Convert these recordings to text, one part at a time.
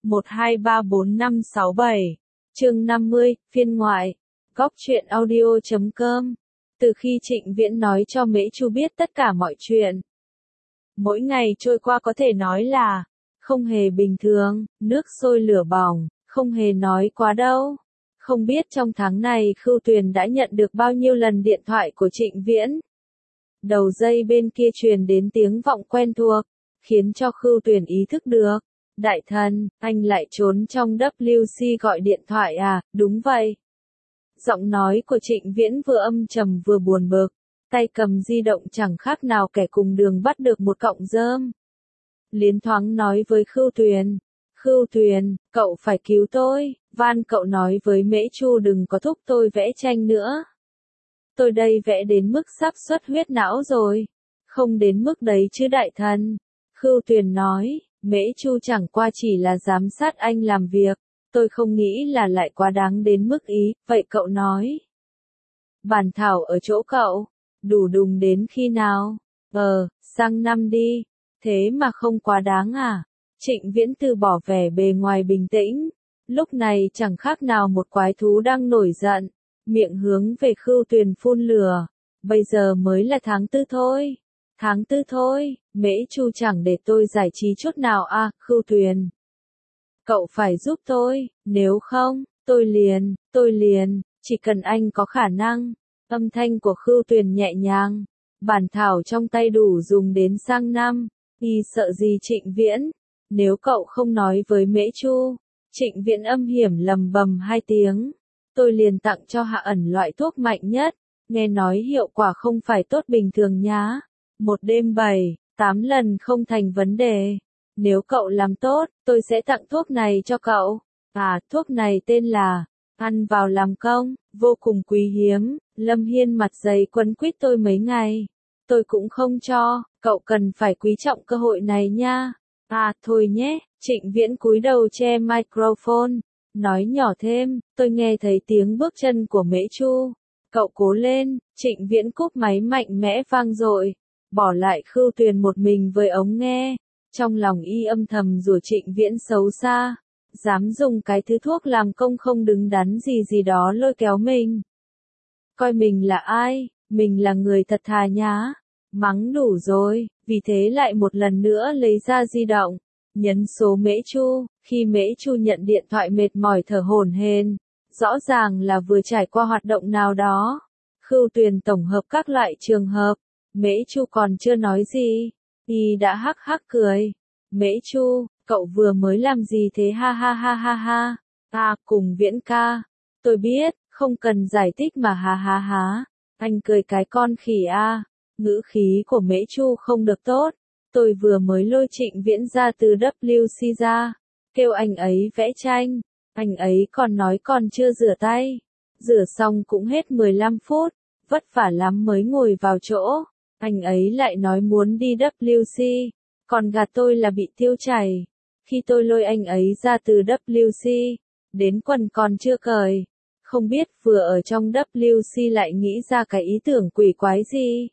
1234567, chương 50, phiên ngoại, góc truyện audio.com. Từ khi Trịnh Viễn nói cho Mễ Chu biết tất cả mọi chuyện, mỗi ngày trôi qua có thể nói là không hề bình thường, nước sôi lửa bỏng, không hề nói quá đâu. Không biết trong tháng này Khưu Tuyền đã nhận được bao nhiêu lần điện thoại của Trịnh Viễn. Đầu dây bên kia truyền đến tiếng vọng quen thuộc, khiến cho Khưu Tuyền ý thức được. Đại thần, anh lại trốn trong WC gọi điện thoại à? Đúng vậy. Giọng nói của Trịnh Viễn vừa âm trầm vừa buồn bực, tay cầm di động chẳng khác nào kẻ cùng đường bắt được một cọng rơm. Liến thoáng nói với Khưu Tuyền, Khưu Tuyền, cậu phải cứu tôi, van cậu nói với Mễ Chu đừng có thúc tôi vẽ tranh nữa. Tôi đây vẽ đến mức sắp xuất huyết não rồi. Không đến mức đấy chứ đại thần. Khưu Tuyền nói, Mễ Chu chẳng qua chỉ là giám sát anh làm việc, tôi không nghĩ là lại quá đáng đến mức ý, vậy cậu nói. Bản thảo ở chỗ cậu, đủ đùng đến khi nào? Sang năm đi, thế mà không quá đáng à? Trịnh Viễn từ bỏ vẻ bề ngoài bình tĩnh, lúc này chẳng khác nào một quái thú đang nổi giận, miệng hướng về Khưu Tuyền phun lửa. Bây giờ mới là tháng 4 thôi. Tháng 4 thôi, Mễ Chu chẳng để tôi giải trí chút nào à, Khưu Tuyền. Cậu phải giúp tôi, nếu không, tôi liền, chỉ cần anh có khả năng. Âm thanh của Khưu Tuyền nhẹ nhàng, bản thảo trong tay đủ dùng đến sang năm, y sợ gì Trịnh Viễn, nếu cậu không nói với Mễ Chu. Trịnh Viễn âm hiểm lầm bầm 2 tiếng, tôi liền tặng cho Hạ Ẩn loại thuốc mạnh nhất, nghe nói hiệu quả không phải tốt bình thường nhá. Một đêm 7-8 lần không thành vấn đề. Nếu cậu làm tốt, tôi sẽ tặng thuốc này cho cậu. Thuốc này tên là ăn vào làm công, vô cùng quý hiếm. Lâm Hiên mặt dày quấn quýt tôi mấy ngày. Tôi cũng không cho, cậu cần phải quý trọng cơ hội này nha. Thôi nhé, Trịnh Viễn cúi đầu che microphone, nói nhỏ thêm, tôi nghe thấy tiếng bước chân của Mễ Chu. Cậu cố lên, Trịnh Viễn cúp máy mạnh mẽ vang dội, bỏ lại Khưu Tuyền một mình với ống nghe. Trong lòng y âm thầm rủa Trịnh Viễn xấu xa, dám dùng cái thứ thuốc làm công không đứng đắn gì đó lôi kéo mình. Coi mình là ai, mình là người thật thà nhá. Mắng đủ rồi, vì thế lại một lần nữa lấy ra di động, nhấn số Mễ Chu. Khi Mễ Chu nhận điện thoại mệt mỏi thở hổn hển, rõ ràng là vừa trải qua hoạt động nào đó. Khưu Tuyền tổng hợp các loại trường hợp, Mễ Chu còn chưa nói gì, y đã hắc hắc cười. Mễ Chu, cậu vừa mới làm gì thế ha ha ha ha ha. Cùng Viễn ca. Tôi biết, không cần giải thích mà ha ha ha. Anh cười cái con khỉ a. Ngữ khí của Mễ Chu không được tốt. Tôi vừa mới lôi Trịnh Viễn ra từ WC ra, kêu anh ấy vẽ tranh. Anh ấy còn nói còn chưa rửa tay. Rửa xong cũng hết 15 phút, vất vả lắm mới ngồi vào chỗ. Anh ấy lại nói muốn đi WC, còn gạt tôi là bị tiêu chảy. Khi tôi lôi anh ấy ra từ WC, đến quần còn chưa cởi. Không biết vừa ở trong WC lại nghĩ ra cái ý tưởng quỷ quái gì.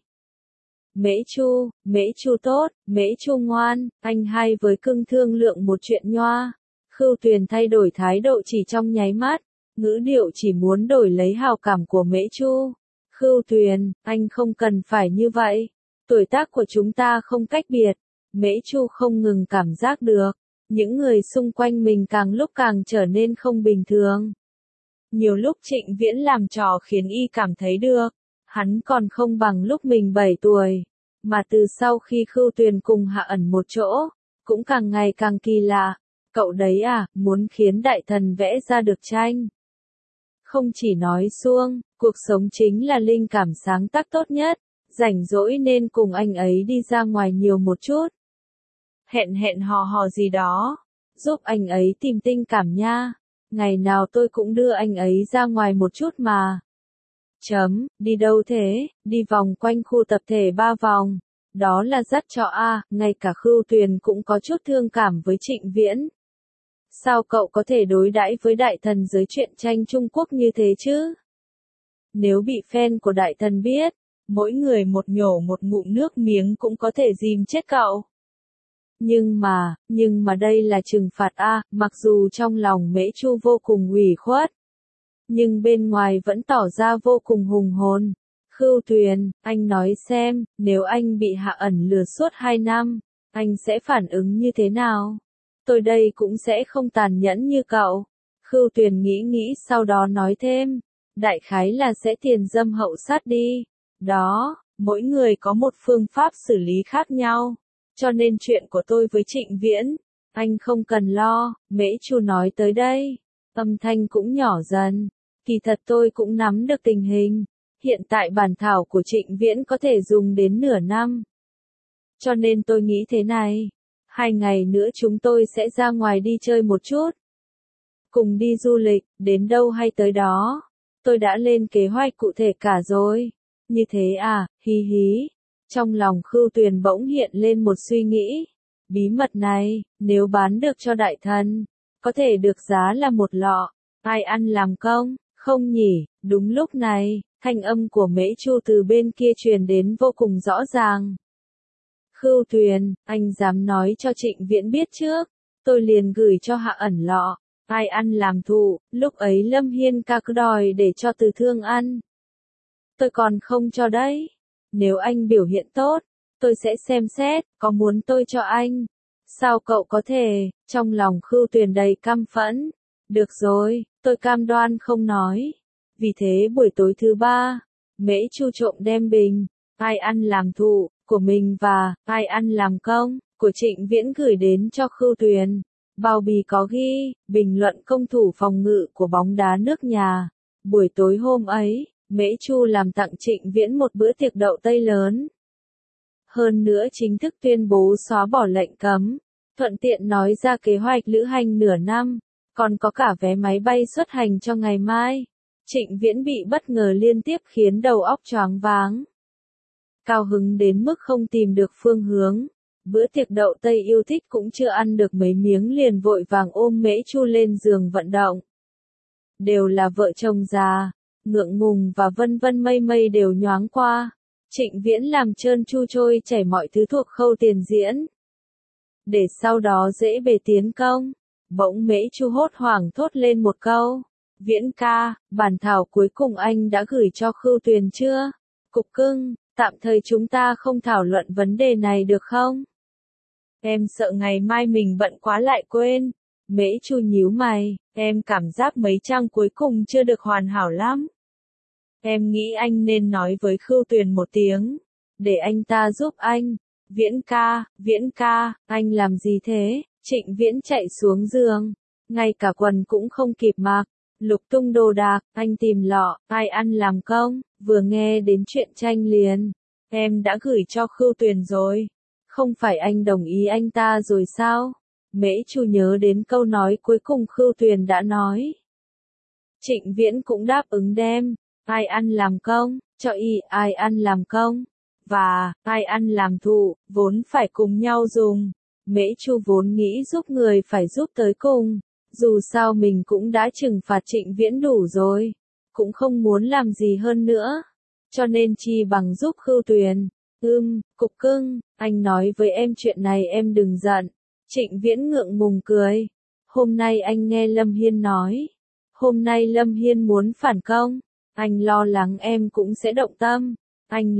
Mễ Chu tốt, Mễ Chu ngoan, anh hai với cưng thương lượng một chuyện nhoa. Khưu Tuyền thay đổi thái độ chỉ trong nháy mắt, ngữ điệu chỉ muốn đổi lấy hào cảm của Mễ Chu. Khưu Tuyền, anh không cần phải như vậy. Tuổi tác của chúng ta không cách biệt. Mễ Chu không ngừng cảm giác được, những người xung quanh mình càng lúc càng trở nên không bình thường. Nhiều lúc Trịnh Viễn làm trò khiến y cảm thấy được, hắn còn không bằng lúc mình 7 tuổi. Mà từ sau khi Khưu Tuyền cùng Hạ Ẩn một chỗ, cũng càng ngày càng kỳ lạ. Cậu đấy à, muốn khiến đại thần vẽ ra được tranh. Không chỉ nói suông, cuộc sống chính là linh cảm sáng tác tốt nhất. Rảnh rỗi nên cùng anh ấy đi ra ngoài nhiều một chút. Hẹn hò gì đó, giúp anh ấy tìm tình cảm nha. Ngày nào tôi cũng đưa anh ấy ra ngoài một chút mà. Đi đâu thế? Đi vòng quanh khu tập thể 3 vòng. Đó là dắt chó a. Ngay cả Khưu Tuyền cũng có chút thương cảm với Trịnh Viễn. Sao cậu có thể đối đãi với đại thần giới truyện tranh Trung Quốc như thế chứ? Nếu bị fan của đại thần biết, mỗi người một nhổ một ngụm nước miếng cũng có thể dìm chết cậu. Nhưng mà đây là trừng phạt a, mặc dù trong lòng Mễ Chu vô cùng ủy khuất, nhưng bên ngoài vẫn tỏ ra vô cùng hùng hồn. Khưu Tuyền, anh nói xem, nếu anh bị Hạ Ẩn lừa suốt 2 năm, anh sẽ phản ứng như thế nào? Tôi đây cũng sẽ không tàn nhẫn như cậu. Khưu Tuyền nghĩ sau đó nói thêm, đại khái là sẽ tiền dâm hậu sát đi. Đó, mỗi người có một phương pháp xử lý khác nhau. Cho nên chuyện của tôi với Trịnh Viễn, anh không cần lo. Mễ Chu nói tới đây, âm thanh cũng nhỏ dần. Kỳ thật tôi cũng nắm được tình hình. Hiện tại bản thảo của Trịnh Viễn có thể dùng đến nửa năm. Cho nên tôi nghĩ thế này, 2 ngày nữa chúng tôi sẽ ra ngoài đi chơi một chút. Cùng đi du lịch, đến đâu hay tới đó. Tôi đã lên kế hoạch cụ thể cả rồi. Như thế à, hí hí. Trong lòng Khưu Tuyền bỗng hiện lên một suy nghĩ. Bí mật này, nếu bán được cho đại thần, có thể được giá là 1 lọ. Ai ăn làm công, không nhỉ? Đúng lúc này, thanh âm của Mễ Chu từ bên kia truyền đến vô cùng rõ ràng. Khưu Tuyền, anh dám nói cho Trịnh Viễn biết trước, tôi liền gửi cho Hạ Ẩn lọ. Ai ăn làm thụ, lúc ấy Lâm Hiên ca cứ đòi để cho Từ Thương ăn. Tôi còn không cho đấy. Nếu anh biểu hiện tốt, tôi sẽ xem xét, có muốn tôi cho anh. Sao cậu có thể? Trong lòng Khưu Tuyền đầy căm phẫn. Được rồi, tôi cam đoan không nói. Vì thế buổi tối thứ 3, Mễ Chu trộm đem bình, ai ăn làm thụ, của mình và ai ăn làm công, của Trịnh Viễn gửi đến cho Khưu Tuyền. Bao bì có ghi, bình luận công thủ phòng ngự của bóng đá nước nhà. Buổi tối hôm ấy, Mễ Chu làm tặng Trịnh Viễn một bữa tiệc đậu Tây lớn. Hơn nữa chính thức tuyên bố xóa bỏ lệnh cấm, thuận tiện nói ra kế hoạch lữ hành nửa năm, còn có cả vé máy bay xuất hành cho ngày mai. Trịnh Viễn bị bất ngờ liên tiếp khiến đầu óc choáng váng. Cao hứng đến mức không tìm được phương hướng. Bữa tiệc đậu Tây yêu thích cũng chưa ăn được mấy miếng liền vội vàng ôm Mễ Chu lên giường vận động. Đều là vợ chồng già, ngượng ngùng và vân vân mây mây đều nhoáng qua. Trịnh Viễn làm trơn tru trôi chảy mọi thứ thuộc khâu tiền diễn. Để sau đó dễ bề tiến công. Bỗng Mễ Chu hốt hoảng thốt lên một câu. Viễn ca, bản thảo cuối cùng anh đã gửi cho Khưu Tuyền chưa? Cục cưng, tạm thời chúng ta không thảo luận vấn đề này được không? Em sợ ngày mai mình bận quá lại quên. Mễ Chu nhíu mày, em cảm giác mấy trang cuối cùng chưa được hoàn hảo lắm. Em nghĩ anh nên nói với Khưu Tuyền một tiếng, để anh ta giúp anh. Viễn ca, anh làm gì thế? Trịnh Viễn chạy xuống giường, ngay cả quần cũng không kịp mặc, lục tung đồ đạc, anh tìm lọ, ai ăn làm công, vừa nghe đến chuyện tranh liền. Em đã gửi cho Khưu Tuyền rồi. Không phải anh đồng ý anh ta rồi sao? Mễ Chu nhớ đến câu nói cuối cùng Khưu Tuyền đã nói. Trịnh Viễn cũng đáp ứng đem, ai ăn làm công, cho ai ăn làm công, và ai ăn làm thụ, vốn phải cùng nhau dùng. Mễ Chu vốn nghĩ giúp người phải giúp tới cùng, dù sao mình cũng đã trừng phạt Trịnh Viễn đủ rồi, cũng không muốn làm gì hơn nữa, cho nên chi bằng giúp Khưu Tuyền. Cục cưng, anh nói với em chuyện này em đừng giận. Trịnh Viễn ngượng ngùng cười. Hôm nay anh nghe Lâm Hiên nói. Hôm nay Lâm Hiên muốn phản công. Anh lo lắng em cũng sẽ động tâm. Anh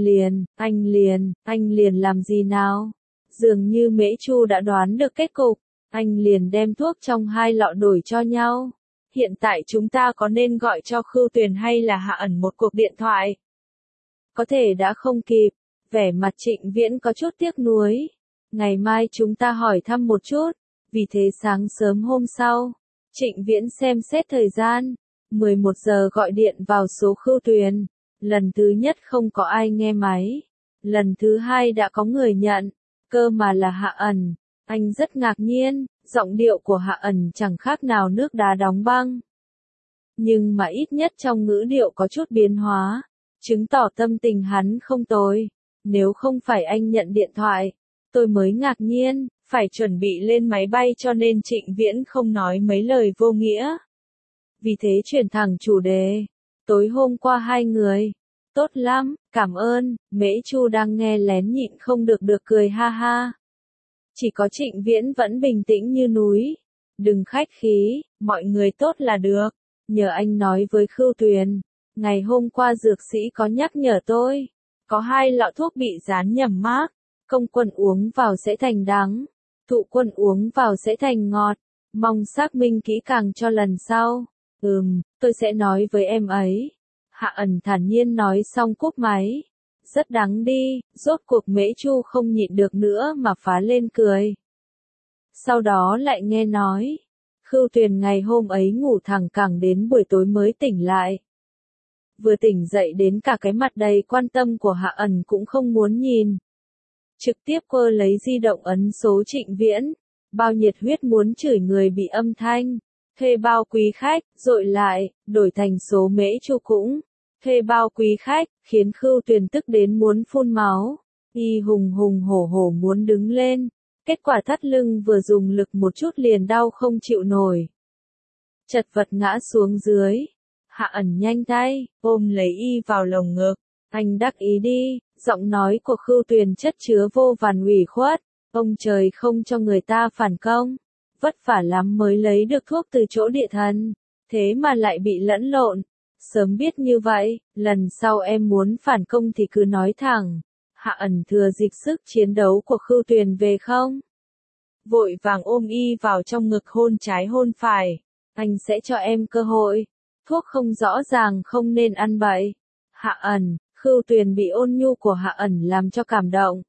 liền làm gì nào? Dường như Mễ Chu đã đoán được kết cục. Anh liền đem thuốc trong 2 lọ đổi cho nhau. Hiện tại chúng ta có nên gọi cho Khưu Tuyền hay là Hạ Ẩn một cuộc điện thoại? Có thể đã không kịp. Vẻ mặt Trịnh Viễn có chút tiếc nuối. Ngày mai chúng ta hỏi thăm một chút. Vì thế sáng sớm hôm sau, Trịnh Viễn xem xét thời gian. 11 giờ gọi điện vào số Khưu Tuyền. Lần thứ nhất không có ai nghe máy. Lần thứ 2 đã có người nhận. Cơ mà là Hạ Ẩn. Anh rất ngạc nhiên, giọng điệu của Hạ Ẩn chẳng khác nào nước đá đóng băng. Nhưng mà ít nhất trong ngữ điệu có chút biến hóa, chứng tỏ tâm tình hắn không tồi. Nếu không phải anh nhận điện thoại, tôi mới ngạc nhiên, phải chuẩn bị lên máy bay cho nên Trịnh Viễn không nói mấy lời vô nghĩa. Vì thế chuyển thẳng chủ đề. Tối hôm qua 2 người. Tốt lắm, cảm ơn. Mễ Chu đang nghe lén nhịn không được cười ha ha. Chỉ có Trịnh Viễn vẫn bình tĩnh như núi. Đừng khách khí, mọi người tốt là được. Nhờ anh nói với Khưu Tuyền. Ngày hôm qua dược sĩ có nhắc nhở tôi. Có 2 lọ thuốc bị dán nhầm mác. Công quân uống vào sẽ thành đắng. Thụ quân uống vào sẽ thành ngọt. Mong xác minh kỹ càng cho lần sau. Tôi sẽ nói với em ấy. Hạ Ẩn thản nhiên nói xong cúp máy. Rất đáng đi, rốt cuộc Mễ Chu không nhịn được nữa mà phá lên cười. Sau đó lại nghe nói. Khưu Tuyền ngày hôm ấy ngủ thẳng cẳng đến buổi tối mới tỉnh lại. Vừa tỉnh dậy đến cả cái mặt đầy quan tâm của Hạ Ẩn cũng không muốn nhìn. Trực tiếp cô lấy di động ấn số Trịnh Viễn. Bao nhiệt huyết muốn chửi người bị âm thanh. Thuê bao quý khách, dội lại, đổi thành số Mễ Chu cũng. Thuê bao quý khách, khiến Khưu Tuyền tức đến muốn phun máu. Y hùng hùng hổ hổ muốn đứng lên. Kết quả thắt lưng vừa dùng lực một chút liền đau không chịu nổi. Chật vật ngã xuống dưới. Hạ Ẩn nhanh tay, ôm lấy Y vào lồng ngực. Anh đắc ý đi, giọng nói của Khưu Tuyền chất chứa vô vàn ủy khuất. Ông trời không cho người ta phản công. Vất vả lắm mới lấy được thuốc từ chỗ địa thần. Thế mà lại bị lẫn lộn. Sớm biết như vậy, lần sau em muốn phản công thì cứ nói thẳng. Hạ Ẩn thừa dịp sức chiến đấu của Khưu Tuyền về không? Vội vàng ôm Y vào trong ngực hôn trái hôn phải. Anh sẽ cho em cơ hội. Thuốc không rõ ràng không nên ăn bậy. Hạ Ẩn, Khưu Tuyền bị ôn nhu của Hạ Ẩn làm cho cảm động.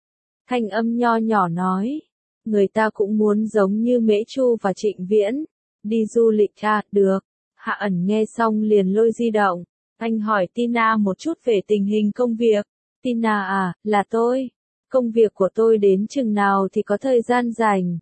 Thanh âm nho nhỏ nói. Người ta cũng muốn giống như Mễ Chu và Trịnh Viễn. Đi du lịch à, được. Hạ Ẩn nghe xong liền lôi di động. Anh hỏi Tina một chút về tình hình công việc. Tina à, là tôi. Công việc của tôi đến chừng nào thì có thời gian rảnh.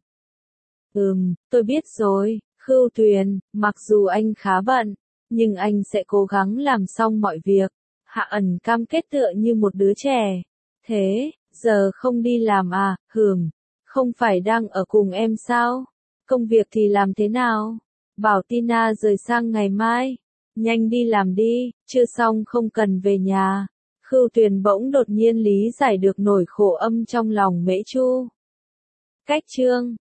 Tôi biết rồi, Khưu Tuyền, mặc dù anh khá bận, nhưng anh sẽ cố gắng làm xong mọi việc. Hạ Ẩn cam kết tựa như một đứa trẻ. Thế, giờ không đi làm à, không phải đang ở cùng em sao? Công việc thì làm thế nào? Bảo Tina rời sang ngày mai. Nhanh đi làm đi, chưa xong không cần về nhà. Khưu Tuyền bỗng đột nhiên lý giải được nỗi khổ âm trong lòng Mễ Chu. Cách chương